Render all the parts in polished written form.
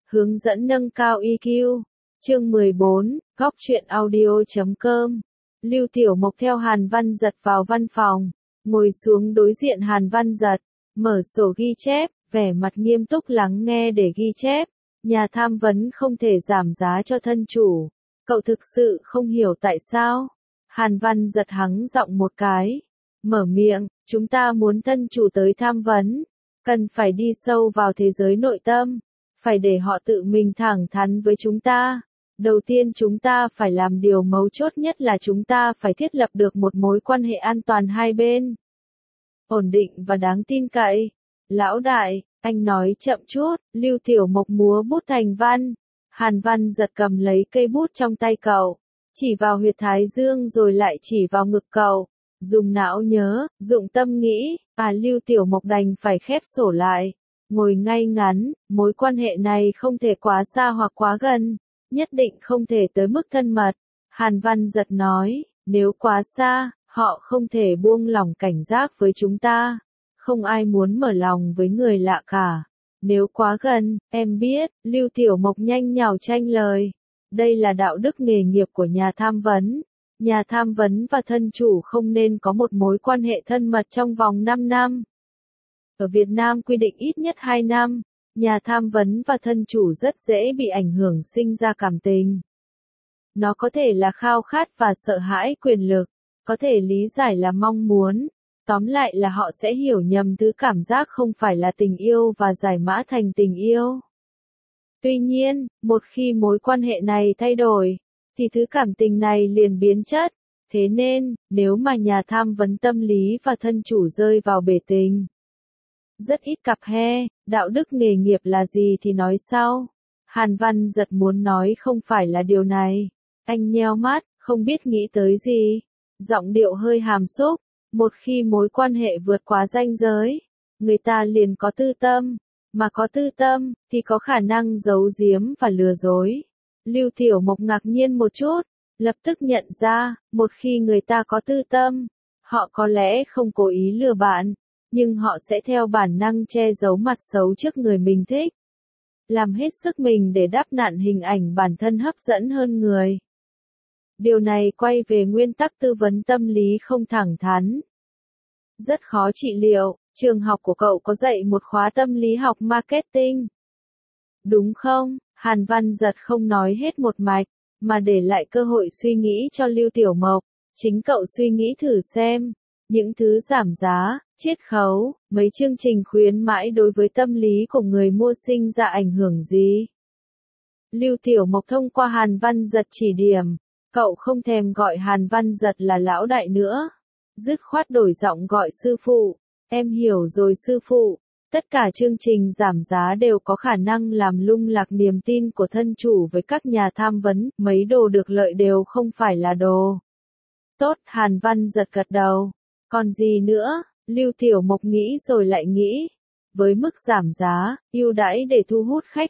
Hướng dẫn nâng cao EQ. Chương 14, góc truyện audio.com. Lưu Tiểu Mộc theo Hàn Văn Dật vào văn phòng, ngồi xuống đối diện Hàn Văn Dật, mở sổ ghi chép, vẻ mặt nghiêm túc lắng nghe để ghi chép. Nhà tham vấn không thể giảm giá cho thân chủ. Cậu thực sự không hiểu tại sao? Hàn Văn Dật hắng giọng một cái, mở miệng, chúng ta muốn thân chủ tới tham vấn, cần phải đi sâu vào thế giới nội tâm, phải để họ tự mình thẳng thắn với chúng ta. Đầu tiên chúng ta phải làm điều mấu chốt nhất là chúng ta phải thiết lập được một mối quan hệ an toàn hai bên. Ổn định và đáng tin cậy. Lão đại, anh nói chậm chút, Lưu Tiểu Mộc múa bút thành văn. Hàn Văn Dật cầm lấy cây bút trong tay cậu, chỉ vào huyệt thái dương rồi lại chỉ vào ngực cậu. Dùng não nhớ, dụng tâm nghĩ, Lưu Tiểu Mộc đành phải khép sổ lại, ngồi ngay ngắn, mối quan hệ này không thể quá xa hoặc quá gần, nhất định không thể tới mức thân mật. Hàn Văn Dật nói, nếu quá xa, họ không thể buông lỏng cảnh giác với chúng ta, không ai muốn mở lòng với người lạ cả. Nếu quá gần, em biết, Lưu Tiểu Mộc nhanh nhảu tranh lời. Đây là đạo đức nghề nghiệp của nhà tham vấn. Nhà tham vấn và thân chủ không nên có một mối quan hệ thân mật trong vòng 5 năm. Ở Việt Nam quy định ít nhất 2 năm, nhà tham vấn và thân chủ rất dễ bị ảnh hưởng sinh ra cảm tình. Nó có thể là khao khát và sợ hãi quyền lực, có thể lý giải là mong muốn. Tóm lại là họ sẽ hiểu nhầm thứ cảm giác không phải là tình yêu và giải mã thành tình yêu. Tuy nhiên, một khi mối quan hệ này thay đổi, thì thứ cảm tình này liền biến chất. Thế nên, nếu mà nhà tham vấn tâm lý và thân chủ rơi vào bể tình, rất ít cặp he, đạo đức nghề nghiệp là gì thì nói sau. Hàn Văn Dật muốn nói không phải là điều này. Anh nheo mắt, không biết nghĩ tới gì. Giọng điệu hơi hàm xúc. Một khi mối quan hệ vượt quá ranh giới, người ta liền có tư tâm. Mà có tư tâm, thì có khả năng giấu giếm và lừa dối. Lưu Tiểu Mộc ngạc nhiên một chút, lập tức nhận ra, một khi người ta có tư tâm, họ có lẽ không cố ý lừa bạn, nhưng họ sẽ theo bản năng che giấu mặt xấu trước người mình thích. Làm hết sức mình để đắp nặn hình ảnh bản thân hấp dẫn hơn người. Điều này quay về nguyên tắc tư vấn tâm lý không thẳng thắn. Rất khó trị liệu, trường học của cậu có dạy một khóa tâm lý học marketing. Đúng không? Hàn Văn Dật không nói hết một mạch, mà để lại cơ hội suy nghĩ cho Lưu Tiểu Mộc. Chính cậu suy nghĩ thử xem, những thứ giảm giá, chiết khấu, mấy chương trình khuyến mãi đối với tâm lý của người mua sinh ra ảnh hưởng gì? Lưu Tiểu Mộc thông qua Hàn Văn Dật chỉ điểm, cậu không thèm gọi Hàn Văn Dật là lão đại nữa. Dứt khoát đổi giọng gọi sư phụ. Em hiểu rồi sư phụ. Tất cả chương trình giảm giá đều có khả năng làm lung lạc niềm tin của thân chủ với các nhà tham vấn, mấy đồ được lợi đều không phải là đồ tốt. Hàn Văn Dật gật đầu. Còn gì nữa? Lưu Tiểu Mộc nghĩ rồi lại nghĩ. Với mức giảm giá, ưu đãi để thu hút khách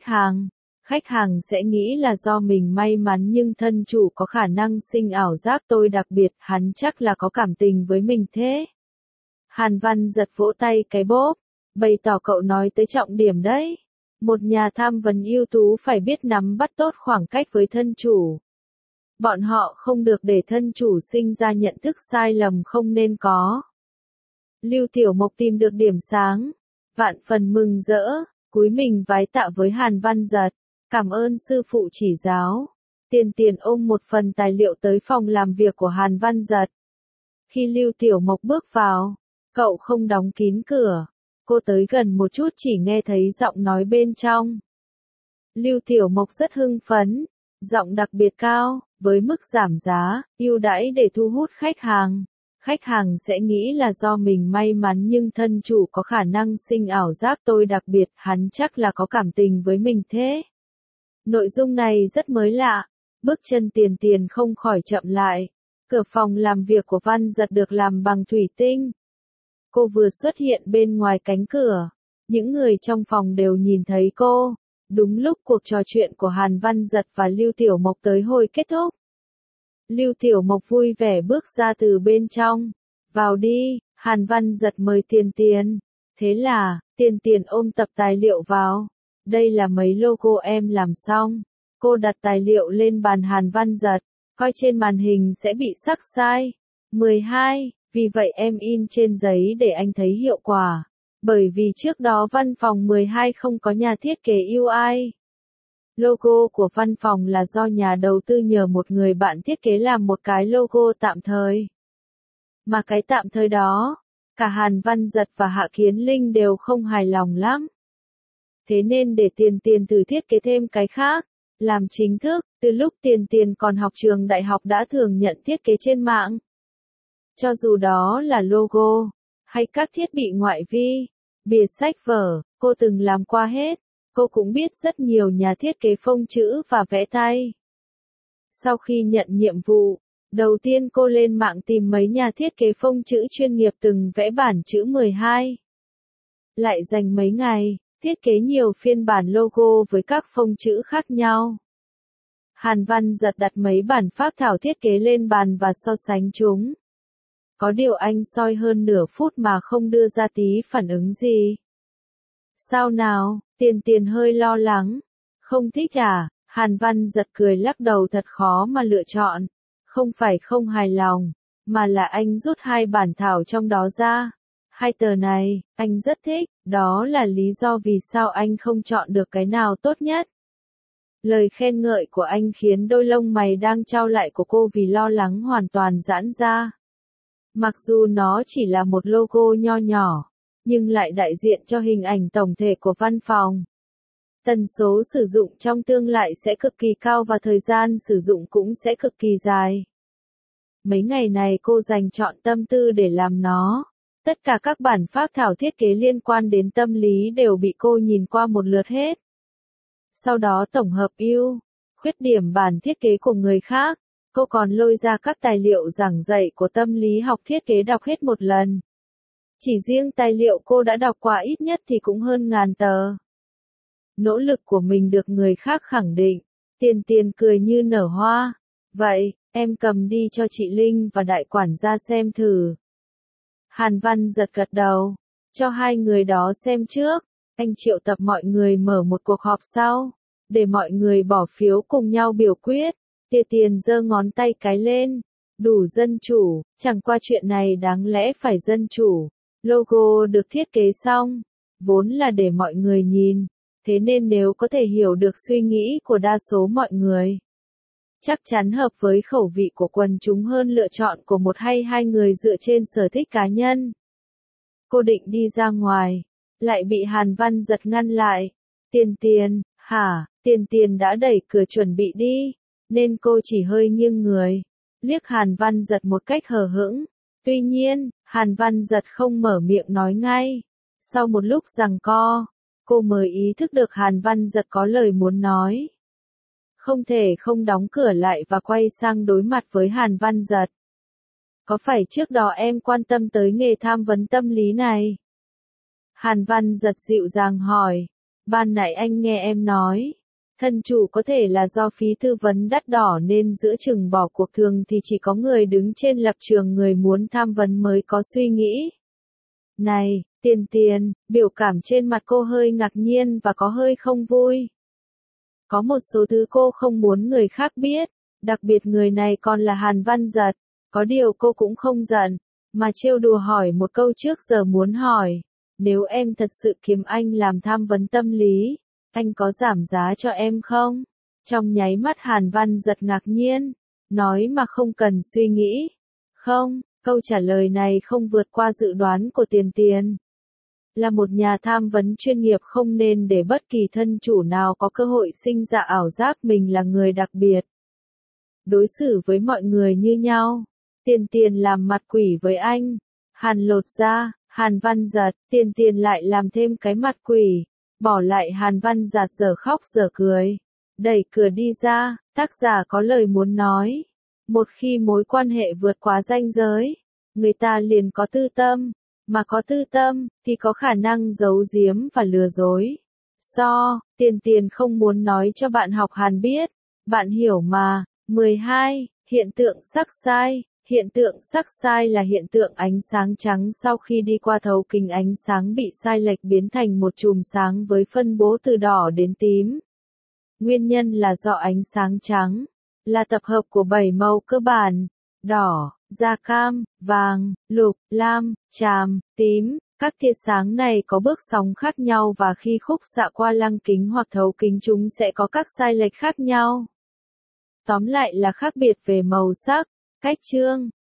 hàng sẽ nghĩ là do mình may mắn, nhưng thân chủ có khả năng sinh ảo giác tôi đặc biệt, hắn chắc là có cảm tình với mình thế. Hàn Văn Dật vỗ tay cái bốp, bày tỏ cậu nói tới trọng điểm đấy. Một nhà tham vấn ưu tú phải biết nắm bắt tốt khoảng cách với thân chủ. Bọn họ không được để thân chủ sinh ra nhận thức sai lầm không nên có. Lưu Tiểu Mộc tìm được điểm sáng, vạn phần mừng rỡ, cúi mình vái tạ với Hàn Văn Dật. Cảm ơn sư phụ chỉ giáo. Tiền ôm một phần tài liệu tới phòng làm việc của Hàn Văn Dật. Khi Lưu Tiểu Mộc bước vào, cậu không đóng kín cửa. Cô tới gần một chút chỉ nghe thấy giọng nói bên trong. Lưu Tiểu Mộc rất hưng phấn, giọng đặc biệt cao, với mức giảm giá, ưu đãi để thu hút khách hàng. Khách hàng sẽ nghĩ là do mình may mắn, nhưng thân chủ có khả năng sinh ảo giác tôi đặc biệt, hắn chắc là có cảm tình với mình thế. Nội dung này rất mới lạ, bước chân tiền không khỏi chậm lại. Cửa phòng làm việc của Văn Dật được làm bằng thủy tinh. Cô vừa xuất hiện bên ngoài cánh cửa, những người trong phòng đều nhìn thấy cô. Đúng lúc cuộc trò chuyện của Hàn Văn Dật và Lưu Tiểu Mộc tới hồi kết thúc. Lưu Tiểu Mộc vui vẻ bước ra từ bên trong. Vào đi, Hàn Văn Dật mời Tiền. Thế là, Tiền ôm tập tài liệu vào. đây là mấy logo em làm xong. Cô đặt tài liệu lên bàn Hàn Văn Dật, coi trên màn hình sẽ bị sắc sai. 12, vì vậy em in trên giấy để anh thấy hiệu quả. Bởi vì trước đó văn phòng 12 không có nhà thiết kế UI. Logo của văn phòng là do nhà đầu tư nhờ một người bạn thiết kế làm một cái logo tạm thời. Mà cái tạm thời đó, cả Hàn Văn Dật và Hạ Kiến Linh đều không hài lòng lắm. Thế nên để Tiền thử thiết kế thêm cái khác, làm chính thức, từ lúc Tiền còn học trường đại học đã thường nhận thiết kế trên mạng. Cho dù đó là logo, hay các thiết bị ngoại vi, bìa sách vở, cô từng làm qua hết. Cô cũng biết rất nhiều nhà thiết kế phông chữ và vẽ tay. Sau khi nhận nhiệm vụ, đầu tiên cô lên mạng tìm mấy nhà thiết kế phông chữ chuyên nghiệp từng vẽ bản chữ 12. Lại dành mấy ngày, thiết kế nhiều phiên bản logo với các phông chữ khác nhau. Hàn Văn Dật đặt mấy bản phác thảo thiết kế lên bàn và so sánh chúng. Có điều anh soi hơn nửa phút mà không đưa ra tí phản ứng gì. Sao nào? Tiền hơi lo lắng. Không thích à? Hàn Văn Dật cười lắc đầu, thật khó mà lựa chọn. Không phải không hài lòng, mà là anh rút 2 bản thảo trong đó ra. 2 tờ này, anh rất thích, đó là lý do vì sao anh không chọn được cái nào tốt nhất. Lời khen ngợi của anh khiến đôi lông mày đang chau lại của cô vì lo lắng hoàn toàn giãn ra. Mặc dù nó chỉ là một logo nho nhỏ, nhưng lại đại diện cho hình ảnh tổng thể của văn phòng. Tần số sử dụng trong tương lai sẽ cực kỳ cao và thời gian sử dụng cũng sẽ cực kỳ dài. Mấy ngày này cô dành trọn tâm tư để làm nó. Tất cả các bản phác thảo thiết kế liên quan đến tâm lý đều bị cô nhìn qua một lượt hết. Sau đó tổng hợp ưu, khuyết điểm bản thiết kế của người khác. Cô còn lôi ra các tài liệu giảng dạy của tâm lý học thiết kế đọc hết một lần. Chỉ riêng tài liệu cô đã đọc qua ít nhất thì cũng hơn 1000 tờ. Nỗ lực của mình được người khác khẳng định. Tiền cười như nở hoa. Vậy, em cầm đi cho chị Linh và đại quản gia xem thử. Hàn Văn Dật gật đầu. Cho 2 người đó xem trước. Anh triệu tập mọi người mở một cuộc họp sau. Để mọi người bỏ phiếu cùng nhau biểu quyết. Tiền giơ ngón tay cái lên. Đủ dân chủ, chẳng qua chuyện này đáng lẽ phải dân chủ. Logo được thiết kế xong, vốn là để mọi người nhìn. Thế nên nếu có thể hiểu được suy nghĩ của đa số mọi người, chắc chắn hợp với khẩu vị của quần chúng hơn lựa chọn của một hay 2 người dựa trên sở thích cá nhân. Cô định đi ra ngoài, lại bị Hàn Văn Dật ngăn lại. Tiền, hả? Tiền đã đẩy cửa chuẩn bị đi, nên cô chỉ hơi nghiêng người, liếc Hàn Văn Dật một cách hờ hững. Tuy nhiên, Hàn Văn Dật không mở miệng nói ngay. Sau một lúc giằng co, cô mới ý thức được Hàn Văn Dật có lời muốn nói. Không thể không đóng cửa lại và quay sang đối mặt với Hàn Văn Dật. Có phải trước đó em quan tâm tới nghề tham vấn tâm lý này? Hàn Văn Dật dịu dàng hỏi. Ban nãy anh nghe em nói, thân chủ có thể là do phí tư vấn đắt đỏ nên giữa chừng bỏ cuộc, thường thì chỉ có người đứng trên lập trường người muốn tham vấn mới có suy nghĩ. Này, Tiền, biểu cảm trên mặt cô hơi ngạc nhiên và có hơi không vui. Có một số thứ cô không muốn người khác biết, đặc biệt người này còn là Hàn Văn Dật. Có điều cô cũng không giận, mà trêu đùa hỏi một câu trước giờ muốn hỏi. Nếu em thật sự kiếm anh làm tham vấn tâm lý, anh có giảm giá cho em không? Trong nháy mắt Hàn Văn Dật ngạc nhiên, nói mà không cần suy nghĩ. Không, câu trả lời này không vượt qua dự đoán của Tiền. Là một nhà tham vấn chuyên nghiệp không nên để bất kỳ thân chủ nào có cơ hội sinh ra ảo giác mình là người đặc biệt. Đối xử với mọi người như nhau. Tiền làm mặt quỷ với anh. Hàn lột ra, Hàn Văn Dật, Tiền lại làm thêm cái mặt quỷ. Bỏ lại Hàn Văn Dật giờ khóc giờ cười. Đẩy cửa đi ra, tác giả có lời muốn nói. Một khi mối quan hệ vượt quá ranh giới, người ta liền có tư tâm. Mà có tư tâm, thì có khả năng giấu giếm và lừa dối. Tiền không muốn nói cho bạn học Hàn biết. Bạn hiểu mà. 12. Hiện tượng sắc sai. Hiện tượng sắc sai là hiện tượng ánh sáng trắng sau khi đi qua thấu kính ánh sáng bị sai lệch biến thành một chùm sáng với phân bố từ đỏ đến tím. Nguyên nhân là do ánh sáng trắng là tập hợp của 7 màu cơ bản: đỏ, da cam, vàng, lục, lam, tràm, tím. Các tia sáng này có bước sóng khác nhau và khi khúc xạ qua lăng kính hoặc thấu kính chúng sẽ có các sai lệch khác nhau. Tóm lại là khác biệt về màu sắc. Cách chương